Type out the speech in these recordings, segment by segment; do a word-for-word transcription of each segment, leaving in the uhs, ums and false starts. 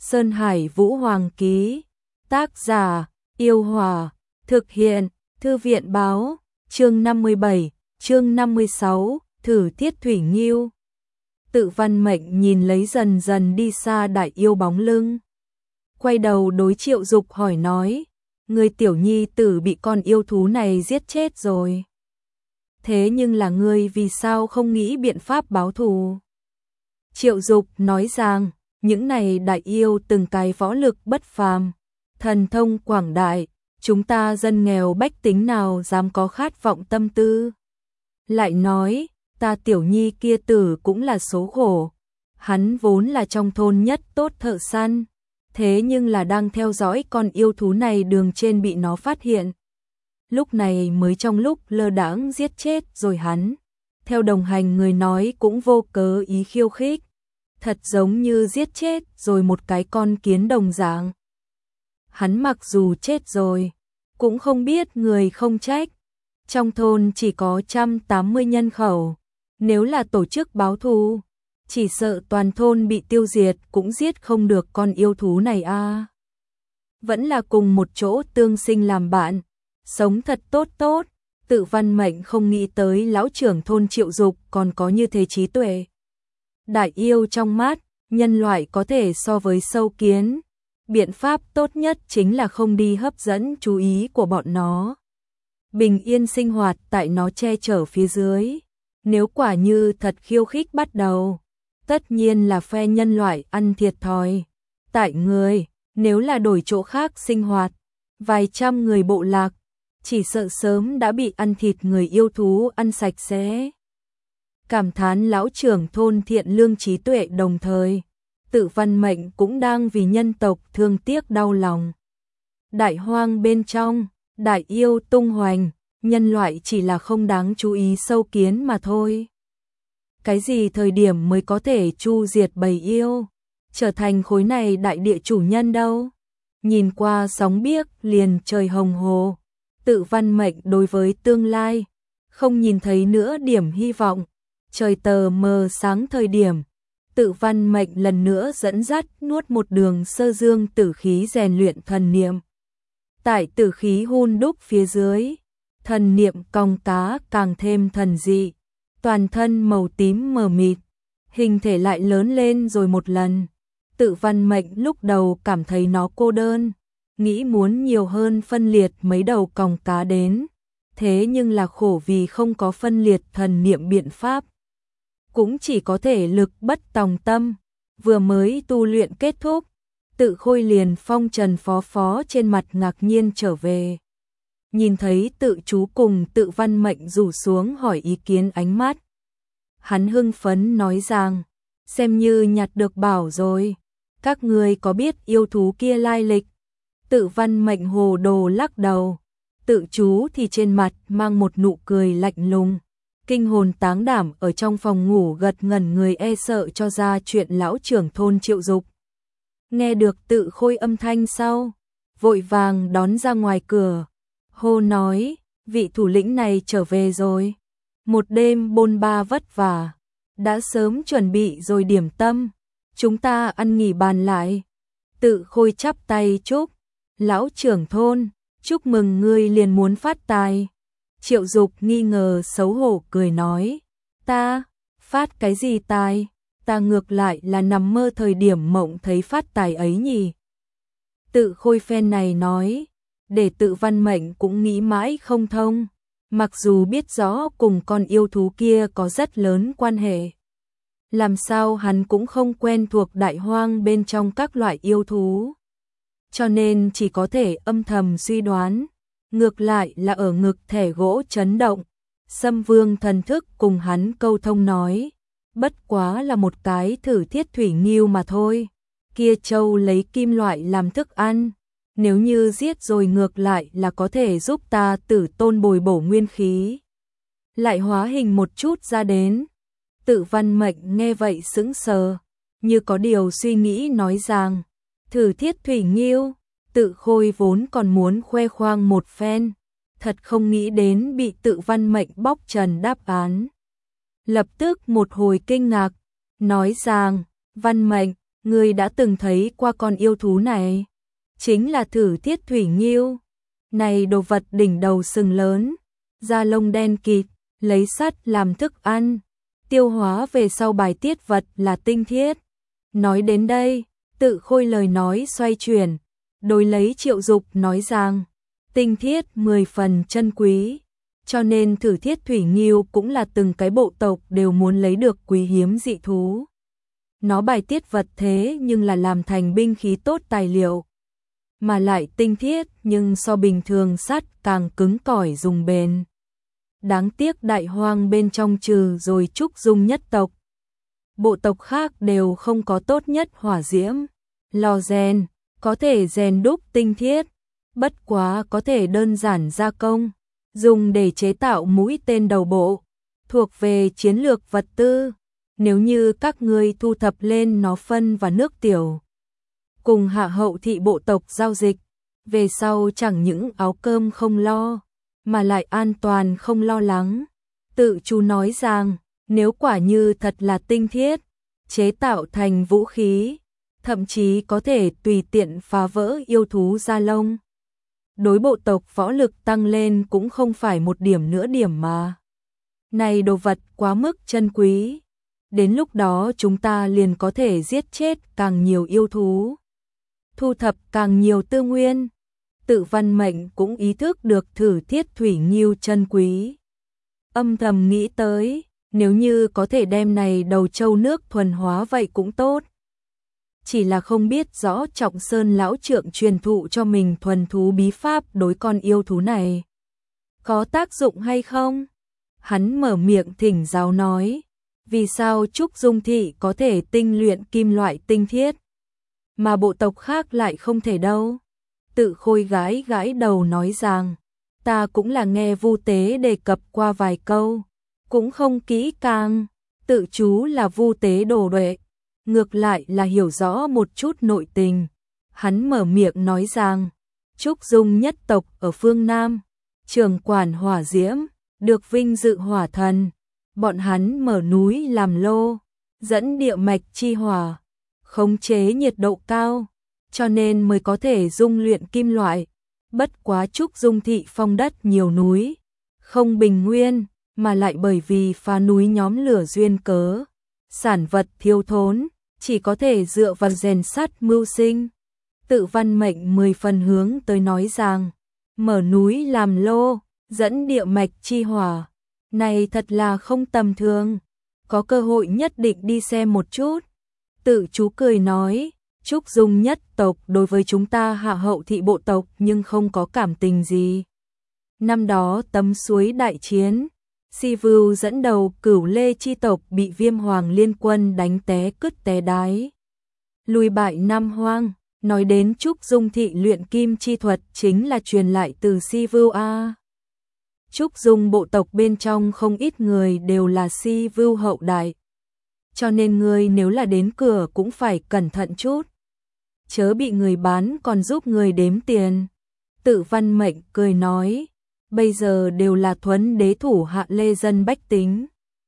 Sơn Hải Vũ Hoàng ký. Tác giả, Yêu Hòa. Thực hiện, Thư viện báo. Chương năm mươi bảy, chương năm mươi sáu, thử Thiết Thủy Nghiêu. Tự Văn Mệnh nhìn lấy dần dần đi xa đại yêu bóng lưng. Quay đầu đối Triệu Dục hỏi nói, người tiểu nhi tử bị con yêu thú này giết chết rồi. Thế nhưng là ngươi vì sao không nghĩ biện pháp báo thù? Triệu Dục nói rằng, những này đại yêu từng cái võ lực bất phàm, thần thông quảng đại, chúng ta dân nghèo bách tính nào dám có khát vọng tâm tư. Lại nói, ta tiểu nhi kia tử cũng là số khổ, hắn vốn là trong thôn nhất tốt thợ săn, thế nhưng là đang theo dõi con yêu thú này đường trên bị nó phát hiện. Lúc này mới trong lúc lơ đãng giết chết rồi hắn. Theo đồng hành người nói cũng vô cớ ý khiêu khích, thật giống như giết chết rồi một cái con kiến đồng dạng. Hắn mặc dù chết rồi, cũng không biết người không trách. Trong thôn chỉ có một trăm tám mươi nhân khẩu, nếu là tổ chức báo thù, chỉ sợ toàn thôn bị tiêu diệt cũng giết không được con yêu thú này a. À. Vẫn là cùng một chỗ tương sinh làm bạn, sống thật tốt tốt. Tự Văn Mệnh không nghĩ tới lão trưởng thôn Triệu Dục còn có như thế trí tuệ. Đại yêu trong mắt, nhân loại có thể so với sâu kiến. Biện pháp tốt nhất chính là không đi hấp dẫn chú ý của bọn nó. Bình yên sinh hoạt tại nó che chở phía dưới. Nếu quả như thật khiêu khích bắt đầu, tất nhiên là phe nhân loại ăn thiệt thòi. Tại người, nếu là đổi chỗ khác sinh hoạt, vài trăm người bộ lạc, chỉ sợ sớm đã bị ăn thịt người yêu thú ăn sạch sẽ. Cảm thán lão trưởng thôn thiện lương trí tuệ, đồng thời Tự Văn Mệnh cũng đang vì nhân tộc thương tiếc đau lòng. Đại hoang bên trong, đại yêu tung hoành, nhân loại chỉ là không đáng chú ý sâu kiến mà thôi. Cái gì thời điểm mới có thể chu diệt bầy yêu, trở thành khối này đại địa chủ nhân đâu? Nhìn qua sóng biếc liền trời hồng hồ, Tự Văn Mệnh đối với tương lai không nhìn thấy nữa điểm hy vọng. Trời tờ mờ sáng thời điểm, Tự Văn Mệnh lần nữa dẫn dắt nuốt một đường sơ dương tử khí rèn luyện thần niệm. Tại tử khí hun đúc phía dưới, thần niệm cong cá càng thêm thần dị, toàn thân màu tím mờ mịt, hình thể lại lớn lên rồi một lần. Tự Văn Mệnh lúc đầu cảm thấy nó cô đơn, nghĩ muốn nhiều hơn phân liệt mấy đầu còng cá đến, thế nhưng là khổ vì không có phân liệt thần niệm biện pháp. Cũng chỉ có thể lực bất tòng tâm, vừa mới tu luyện kết thúc, Tự Khôi liền phong trần phó phó trên mặt ngạc nhiên trở về. Nhìn thấy Tự Chú cùng Tự Văn Mệnh rủ xuống hỏi ý kiến ánh mắt. Hắn hưng phấn nói rằng, xem như nhặt được bảo rồi, các người có biết yêu thú kia lai lịch? Tự Văn Mệnh hồ đồ lắc đầu, Tự Chú thì trên mặt mang một nụ cười lạnh lùng. Kinh hồn táng đảm ở trong phòng ngủ gật ngẩn người e sợ cho ra chuyện lão trưởng thôn Triệu Dục. Nghe được Tự Khôi âm thanh sau, vội vàng đón ra ngoài cửa, hô nói, vị thủ lĩnh này trở về rồi. Một đêm bôn ba vất vả, đã sớm chuẩn bị rồi điểm tâm, chúng ta ăn nghỉ bàn lại. Tự Khôi chắp tay chúc, lão trưởng thôn, chúc mừng ngươi liền muốn phát tài. Triệu Dục nghi ngờ xấu hổ cười nói, ta, phát cái gì tài, ta ngược lại là nằm mơ thời điểm mộng thấy phát tài ấy nhỉ. Tự Khôi phen này nói, để Tự Văn Mệnh cũng nghĩ mãi không thông, mặc dù biết rõ cùng con yêu thú kia có rất lớn quan hệ. Làm sao hắn cũng không quen thuộc đại hoang bên trong các loại yêu thú, cho nên chỉ có thể âm thầm suy đoán. Ngược lại là ở ngực thẻ gỗ chấn động, Sâm Vương thần thức cùng hắn câu thông nói, bất quá là một cái thử Thiết Thủy Nghiêu mà thôi, kia châu lấy kim loại làm thức ăn, nếu như giết rồi ngược lại là có thể giúp ta tử tôn bồi bổ nguyên khí. Lại hóa hình một chút ra đến. Tự Văn Mệnh nghe vậy sững sờ, như có điều suy nghĩ nói rằng, thử Thiết Thủy Nghiêu. Tự Khôi vốn còn muốn khoe khoang một phen, thật không nghĩ đến bị Tự Văn Mệnh bóc trần đáp án. Lập tức một hồi kinh ngạc, nói rằng, Văn Mệnh, Ngươi đã từng thấy qua con yêu thú này? Chính là Thử Thiết Thủy Ngưu. Này đồ vật đỉnh đầu sừng lớn, da lông đen kịt, lấy sắt làm thức ăn, tiêu hóa về sau bài tiết vật là tinh thiết. Nói đến đây, Tự Khôi lời nói xoay chuyển, đối lấy Triệu Dục nói rằng, tinh thiết mười phần chân quý, cho nên Thử Thiết Thủy Ngưu cũng là từng cái bộ tộc đều muốn lấy được quý hiếm dị thú. Nó bài tiết vật thế nhưng là làm thành binh khí tốt tài liệu, mà lại tinh thiết nhưng so bình thường sắt càng cứng cỏi dùng bền. Đáng tiếc đại hoang bên trong trừ rồi Trúc Dung nhất tộc, bộ tộc khác đều không có tốt nhất hỏa diễm, lò rèn, có thể rèn đúc tinh thiết, bất quá có thể đơn giản gia công, dùng để chế tạo mũi tên đầu bộ, thuộc về chiến lược vật tư. Nếu như các ngươi thu thập lên nó phân và nước tiểu, cùng hạ hậu thị bộ tộc giao dịch, về sau chẳng những áo cơm không lo, mà lại an toàn không lo lắng. Tự chú nói rằng, nếu quả như thật là tinh thiết, chế tạo thành vũ khí, thậm chí có thể tùy tiện phá vỡ yêu thú da lông. Đối bộ tộc võ lực tăng lên cũng không phải một điểm nữa điểm mà. Này đồ vật quá mức chân quý. Đến lúc đó chúng ta liền có thể giết chết càng nhiều yêu thú, thu thập càng nhiều tư nguyên. Tự Văn Mệnh cũng ý thức được Thử Thiết Thủy Ngưu chân quý. Âm thầm nghĩ tới, nếu như có thể đem này đầu trâu nước thuần hóa vậy cũng tốt. Chỉ là không biết rõ Trọng Sơn lão trượng truyền thụ cho mình thuần thú bí pháp đối con yêu thú này có tác dụng hay không? Hắn mở miệng thỉnh giáo nói, vì sao Trúc Dung thị có thể tinh luyện kim loại tinh thiết, mà bộ tộc khác lại không thể đâu? Tự Khôi gãi gãi đầu nói rằng, ta cũng là nghe Vu Tế đề cập qua vài câu, cũng không kỹ càng. Tự chú là Vu Tế đồ đệ, ngược lại là hiểu rõ một chút nội tình. Hắn mở miệng nói rằng, Trúc Dung nhất tộc ở phương Nam, trưởng quản hỏa diễm, được vinh dự hỏa thần. Bọn hắn mở núi làm lô, dẫn địa mạch chi hỏa, khống chế nhiệt độ cao, cho nên mới có thể dung luyện kim loại. Bất quá Trúc Dung thị phong đất nhiều núi, không bình nguyên, mà lại bởi vì phá núi nhóm lửa duyên cớ, sản vật thiếu thốn, chỉ có thể dựa vào rèn sắt mưu sinh. Tự Văn Mệnh mười phần hướng tới nói rằng, mở núi làm lô, dẫn địa mạch chi hỏa, này thật là không tầm thường, có cơ hội nhất định đi xem một chút. Tự chú cười nói, Trúc Dung nhất tộc đối với chúng ta hạ hậu thị bộ tộc nhưng không có cảm tình gì. Năm đó tấm suối đại chiến, Si Vưu dẫn đầu Cửu Lê chi tộc bị Viêm Hoàng liên quân đánh té cứt té đái, lùi bại Nam Hoang. Nói đến Trúc Dung thị luyện kim chi thuật chính là truyền lại từ Si Vưu a. Trúc Dung bộ tộc bên trong không ít người đều là Si Vưu hậu đại, cho nên người nếu là đến cửa cũng phải cẩn thận chút, chớ bị người bán còn giúp người đếm tiền. Tự Văn Mệnh cười nói, bây giờ đều là thuấn đế thủ hạ lê dân bách tính,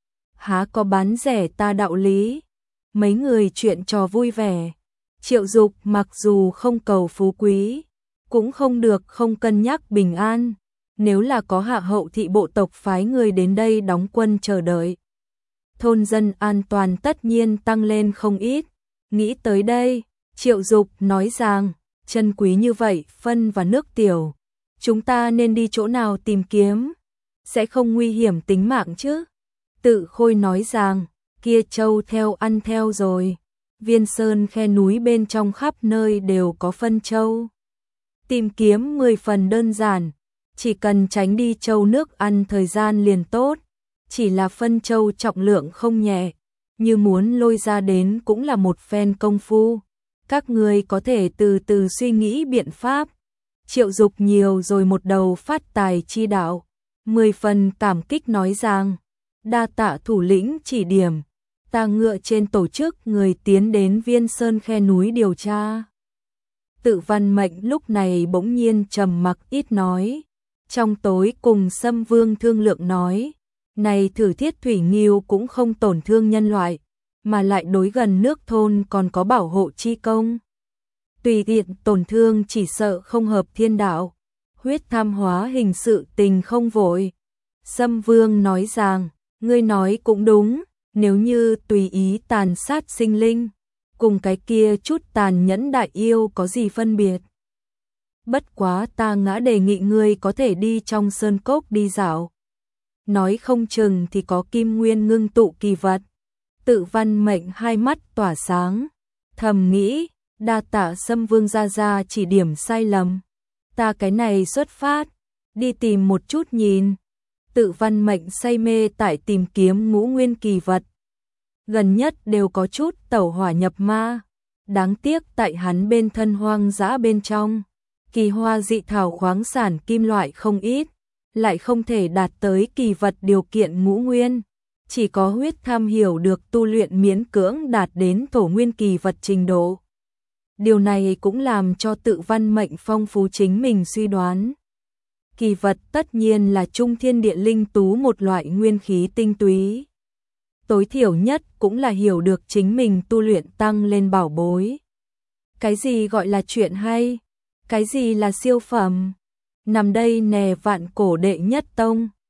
há có bán rẻ ta đạo lý. Mấy người chuyện trò vui vẻ. Triệu Dục mặc dù không cầu phú quý, cũng không được không cân nhắc bình an. Nếu là có hạ hậu thị bộ tộc phái người đến đây đóng quân chờ đợi, thôn dân an toàn tất nhiên tăng lên không ít. Nghĩ tới đây, Triệu Dục nói rằng, chân quý như vậy phân và nước tiểu, chúng ta nên đi chỗ nào tìm kiếm, sẽ không nguy hiểm tính mạng chứ? Tự Khôi nói rằng, kia châu theo ăn theo rồi, Viên Sơn khe núi bên trong khắp nơi đều có phân châu, tìm kiếm mười phần đơn giản, chỉ cần tránh đi châu nước ăn thời gian liền tốt. Chỉ là phân châu trọng lượng không nhẹ, như muốn lôi ra đến cũng là một phen công phu. Các người có thể từ từ suy nghĩ biện pháp. Triệu Dục nhiều rồi một đầu phát tài chi đạo, mười phần cảm kích nói rằng, đa tạ thủ lĩnh chỉ điểm, ta ngựa trên tổ chức người tiến đến Viên Sơn khe núi điều tra. Tự Văn Mệnh lúc này bỗng nhiên trầm mặc ít nói, trong tối cùng Sâm Vương thương lượng nói, này Thử Thiết Thủy Ngưu cũng không tổn thương nhân loại, mà lại đối gần nước thôn còn có bảo hộ chi công. Tùy tiện tổn thương chỉ sợ không hợp thiên đạo, huyết tham hóa hình sự tình không vội. Sâm Vương nói rằng, ngươi nói cũng đúng, nếu như tùy ý tàn sát sinh linh, cùng cái kia chút tàn nhẫn đại yêu có gì phân biệt. Bất quá ta ngã đề nghị ngươi có thể đi trong sơn cốc đi dạo. Nói không chừng thì có kim nguyên ngưng tụ kỳ vật. Tự Văn Mệnh hai mắt tỏa sáng, thầm nghĩ, đa tạ Sâm Vương gia gia chỉ điểm sai lầm. Ta cái này xuất phát, đi tìm một chút nhìn. Tự Văn Mệnh say mê tại tìm kiếm ngũ nguyên kỳ vật. Gần nhất đều có chút tẩu hỏa nhập ma. Đáng tiếc tại hắn bên thân hoang dã bên trong, kỳ hoa dị thảo khoáng sản kim loại không ít, lại không thể đạt tới kỳ vật điều kiện ngũ nguyên. Chỉ có huyết tham hiểu được tu luyện miễn cưỡng đạt đến thổ nguyên kỳ vật trình độ. Điều này cũng làm cho Tự Văn Mệnh phong phú chính mình suy đoán. Kỳ vật tất nhiên là trung thiên địa linh tú một loại nguyên khí tinh túy. Tối thiểu nhất cũng là hiểu được chính mình tu luyện tăng lên bảo bối. Cái gì gọi là chuyện hay? Cái gì là siêu phẩm? Nằm đây nè vạn cổ đệ nhất tông.